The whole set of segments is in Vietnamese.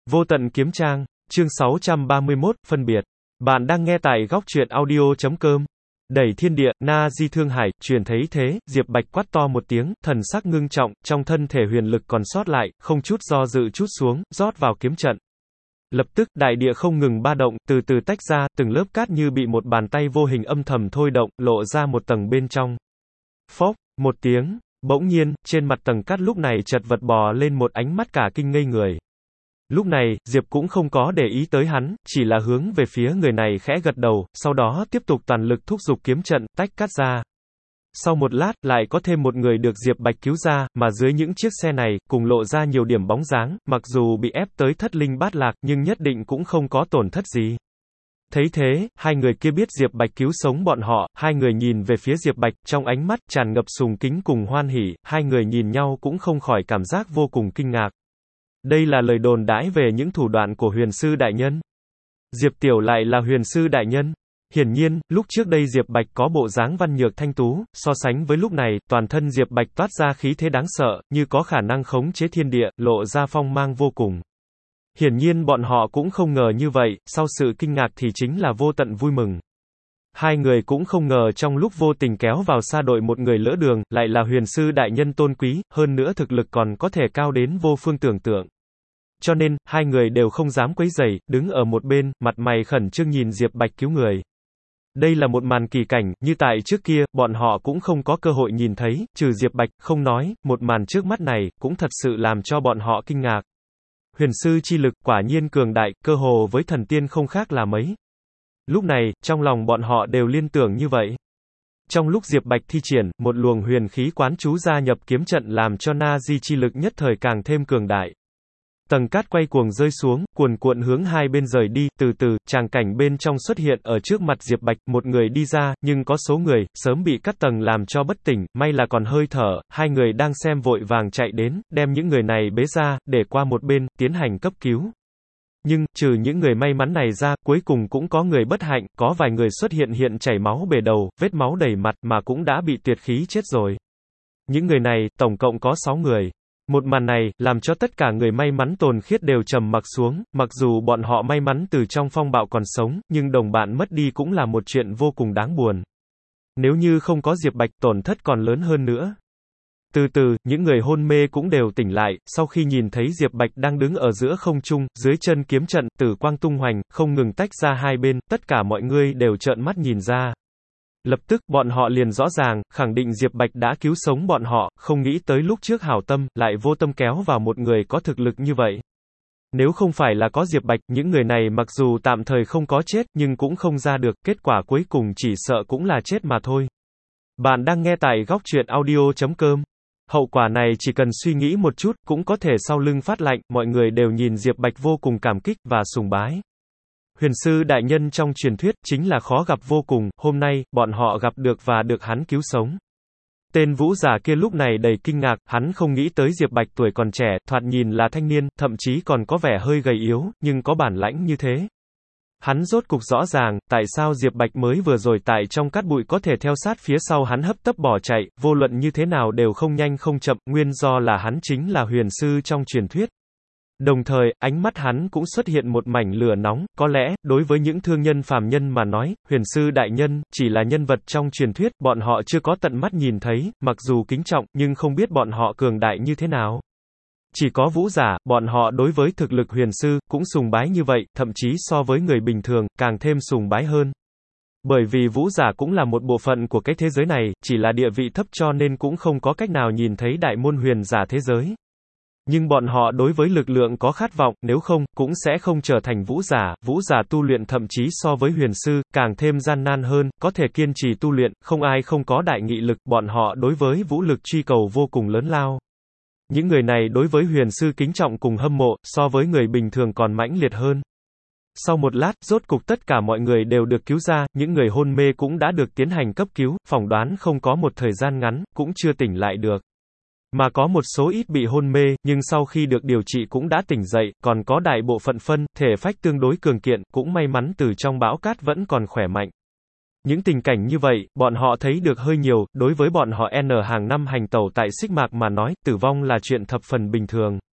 Vô tận kiếm trang, chương 631, phân biệt. Bạn đang nghe tại góc truyện audio.com. Đẩy thiên địa, na di thương hải, truyền thấy thế, Diệp Bạch quát to một tiếng, thần sắc ngưng trọng, trong thân thể huyền lực còn sót lại, không chút do dự chút xuống, rót vào kiếm trận. Lập tức, đại địa không ngừng ba động, từ từ tách ra, từng lớp cát như bị một bàn tay vô hình âm thầm thôi động, lộ ra một tầng bên trong. Phốc, một tiếng, bỗng nhiên, trên mặt tầng cát lúc này chật vật bò lên một ánh mắt cả kinh ngây người. Lúc này, Diệp cũng không có để ý tới hắn, chỉ là hướng về phía người này khẽ gật đầu, sau đó tiếp tục toàn lực thúc giục kiếm trận, tách cát ra. Sau một lát, lại có thêm một người được Diệp Bạch cứu ra, mà dưới những chiếc xe này, cùng lộ ra nhiều điểm bóng dáng, mặc dù bị ép tới thất linh bát lạc, nhưng nhất định cũng không có tổn thất gì. Thấy thế, hai người kia biết Diệp Bạch cứu sống bọn họ, hai người nhìn về phía Diệp Bạch, trong ánh mắt tràn ngập sùng kính cùng hoan hỉ, hai người nhìn nhau cũng không khỏi cảm giác vô cùng kinh ngạc. Đây là lời đồn đãi về những thủ đoạn của huyền sư đại nhân. Diệp Tiểu lại là huyền sư đại nhân. Hiển nhiên, lúc trước đây Diệp Bạch có bộ dáng văn nhược thanh tú, so sánh với lúc này, toàn thân Diệp Bạch toát ra khí thế đáng sợ, như có khả năng khống chế thiên địa, lộ ra phong mang vô cùng. Hiển nhiên bọn họ cũng không ngờ như vậy, sau sự kinh ngạc thì chính là vô tận vui mừng. Hai người cũng không ngờ trong lúc vô tình kéo vào sa đội một người lỡ đường, lại là huyền sư đại nhân tôn quý, hơn nữa thực lực còn có thể cao đến vô phương tưởng tượng. Cho nên, hai người đều không dám quấy rầy, đứng ở một bên, mặt mày khẩn trương nhìn Diệp Bạch cứu người. Đây là một màn kỳ cảnh, như tại trước kia, bọn họ cũng không có cơ hội nhìn thấy, trừ Diệp Bạch, không nói, một màn trước mắt này, cũng thật sự làm cho bọn họ kinh ngạc. Huyền sư chi lực, quả nhiên cường đại, cơ hồ với thần tiên không khác là mấy. Lúc này, trong lòng bọn họ đều liên tưởng như vậy. Trong lúc Diệp Bạch thi triển, một luồng huyền khí quán chú gia nhập kiếm trận làm cho na di chi lực nhất thời càng thêm cường đại. Tầng cát quay cuồng rơi xuống, cuồn cuộn hướng hai bên rời đi, từ từ, tràng cảnh bên trong xuất hiện ở trước mặt Diệp Bạch, một người đi ra, nhưng có số người, sớm bị cắt tầng làm cho bất tỉnh, may là còn hơi thở, hai người đang xem vội vàng chạy đến, đem những người này bế ra, để qua một bên, tiến hành cấp cứu. Nhưng, trừ những người may mắn này ra, cuối cùng cũng có người bất hạnh, có vài người xuất hiện chảy máu bể đầu, vết máu đầy mặt mà cũng đã bị tuyệt khí chết rồi. Những người này, tổng cộng có 6 người. Một màn này, làm cho tất cả người may mắn tồn khiết đều trầm mặc xuống, mặc dù bọn họ may mắn từ trong phong bạo còn sống, nhưng đồng bạn mất đi cũng là một chuyện vô cùng đáng buồn. Nếu như không có Diệp Bạch, tổn thất còn lớn hơn nữa. Từ từ, những người hôn mê cũng đều tỉnh lại, sau khi nhìn thấy Diệp Bạch đang đứng ở giữa không trung, dưới chân kiếm trận, tử quang tung hoành, không ngừng tách ra hai bên, tất cả mọi người đều trợn mắt nhìn ra. Lập tức, bọn họ liền rõ ràng, khẳng định Diệp Bạch đã cứu sống bọn họ, không nghĩ tới lúc trước hảo tâm, lại vô tâm kéo vào một người có thực lực như vậy. Nếu không phải là có Diệp Bạch, những người này mặc dù tạm thời không có chết, nhưng cũng không ra được, kết quả cuối cùng chỉ sợ cũng là chết mà thôi. Bạn đang nghe tại góc truyện audio.com. Hậu quả này chỉ cần suy nghĩ một chút, cũng có thể sau lưng phát lạnh, mọi người đều nhìn Diệp Bạch vô cùng cảm kích và sùng bái. Huyền sư đại nhân trong truyền thuyết, chính là khó gặp vô cùng, hôm nay, bọn họ gặp được và được hắn cứu sống. Tên vũ giả kia lúc này đầy kinh ngạc, hắn không nghĩ tới Diệp Bạch tuổi còn trẻ, thoạt nhìn là thanh niên, thậm chí còn có vẻ hơi gầy yếu, nhưng có bản lãnh như thế. Hắn rốt cục rõ ràng, tại sao Diệp Bạch mới vừa rồi tại trong cát bụi có thể theo sát phía sau hắn hấp tấp bỏ chạy, vô luận như thế nào đều không nhanh không chậm, nguyên do là hắn chính là huyền sư trong truyền thuyết. Đồng thời, ánh mắt hắn cũng xuất hiện một mảnh lửa nóng, có lẽ, đối với những thương nhân phàm nhân mà nói, huyền sư đại nhân, chỉ là nhân vật trong truyền thuyết, bọn họ chưa có tận mắt nhìn thấy, mặc dù kính trọng, nhưng không biết bọn họ cường đại như thế nào. Chỉ có vũ giả, bọn họ đối với thực lực huyền sư, cũng sùng bái như vậy, thậm chí so với người bình thường, càng thêm sùng bái hơn. Bởi vì vũ giả cũng là một bộ phận của cái thế giới này, chỉ là địa vị thấp cho nên cũng không có cách nào nhìn thấy đại môn huyền giả thế giới. Nhưng bọn họ đối với lực lượng có khát vọng, nếu không, cũng sẽ không trở thành vũ giả tu luyện thậm chí so với huyền sư, càng thêm gian nan hơn, có thể kiên trì tu luyện, không ai không có đại nghị lực, bọn họ đối với vũ lực truy cầu vô cùng lớn lao. Những người này đối với huyền sư kính trọng cùng hâm mộ, so với người bình thường còn mãnh liệt hơn. Sau một lát, rốt cục tất cả mọi người đều được cứu ra, những người hôn mê cũng đã được tiến hành cấp cứu, phỏng đoán không có một thời gian ngắn, cũng chưa tỉnh lại được. Mà có một số ít bị hôn mê, nhưng sau khi được điều trị cũng đã tỉnh dậy, còn có đại bộ phận phân, thể phách tương đối cường kiện, cũng may mắn từ trong bão cát vẫn còn khỏe mạnh. Những tình cảnh như vậy, bọn họ thấy được hơi nhiều, đối với bọn họ hàng năm hành tẩu tại Xích Mạc mà nói, tử vong là chuyện thập phần bình thường.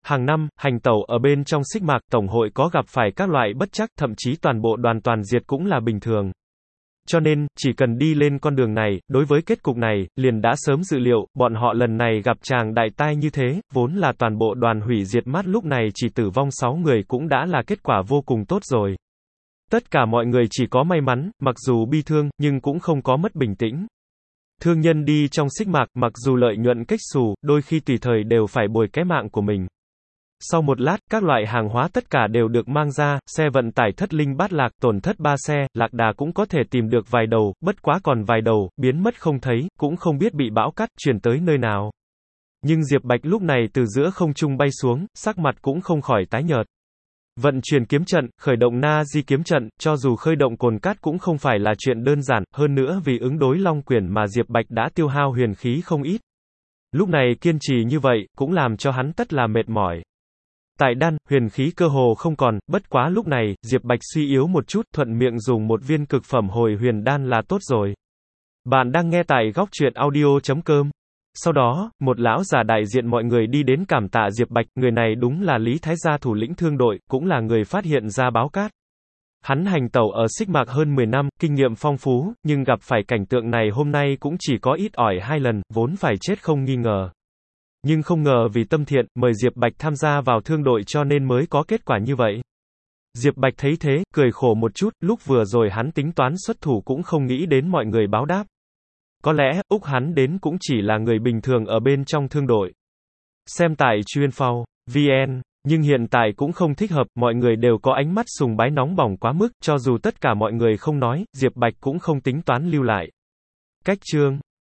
Hàng năm, hành tẩu ở bên trong xích mạc tổng hội có gặp phải các loại bất trắc, thậm chí toàn bộ đoàn toàn diệt cũng là bình thường. Cho nên, chỉ cần đi lên con đường này, đối với kết cục này, liền đã sớm dự liệu, bọn họ lần này gặp tràng đại tai như thế, vốn là toàn bộ đoàn hủy diệt mát lúc này chỉ tử vong 6 người cũng đã là kết quả vô cùng tốt rồi. Tất cả mọi người chỉ có may mắn, mặc dù bi thương, nhưng cũng không có mất bình tĩnh. Thương nhân đi trong xích mạc, mặc dù lợi nhuận kếch xù, đôi khi tùy thời đều phải bồi cái mạng của mình. Sau một lát, các loại hàng hóa tất cả đều được mang ra, xe vận tải thất linh bát lạc, tổn thất 3 xe, lạc đà cũng có thể tìm được vài đầu, bất quá còn vài đầu, biến mất không thấy, cũng không biết bị bão cắt, chuyển tới nơi nào. Nhưng Diệp Bạch lúc này từ giữa không trung bay xuống, sắc mặt cũng không khỏi tái nhợt. Vận chuyển kiếm trận, khởi động Na Di kiếm trận, cho dù khơi động cồn cát cũng không phải là chuyện đơn giản, hơn nữa vì ứng đối Long Quyển mà Diệp Bạch đã tiêu hao huyền khí không ít. Lúc này kiên trì như vậy, cũng làm cho hắn tất là mệt mỏi. Tại đan, huyền khí cơ hồ không còn, bất quá lúc này, Diệp Bạch suy yếu một chút, thuận miệng dùng một viên cực phẩm hồi huyền đan là tốt rồi. Bạn đang nghe tại góc truyện audio.com. Sau đó, một lão già đại diện mọi người đi đến cảm tạ Diệp Bạch, người này đúng là Lý Thái Gia thủ lĩnh thương đội, cũng là người phát hiện ra báo cát. Hắn hành tẩu ở xích mạc hơn 10 năm, kinh nghiệm phong phú, nhưng gặp phải cảnh tượng này hôm nay cũng chỉ có ít ỏi 2 lần, vốn phải chết không nghi ngờ. Nhưng không ngờ vì tâm thiện, mời Diệp Bạch tham gia vào thương đội cho nên mới có kết quả như vậy. Diệp Bạch thấy thế, cười khổ một chút, lúc vừa rồi hắn tính toán xuất thủ cũng không nghĩ đến mọi người báo đáp. Có lẽ, Úc hắn đến cũng chỉ là người bình thường ở bên trong thương đội. Xem tại Chuyên.vn, nhưng hiện tại cũng không thích hợp, mọi người đều có ánh mắt sùng bái nóng bỏng quá mức, cho dù tất cả mọi người không nói, Diệp Bạch cũng không tính toán lưu lại. Cách chương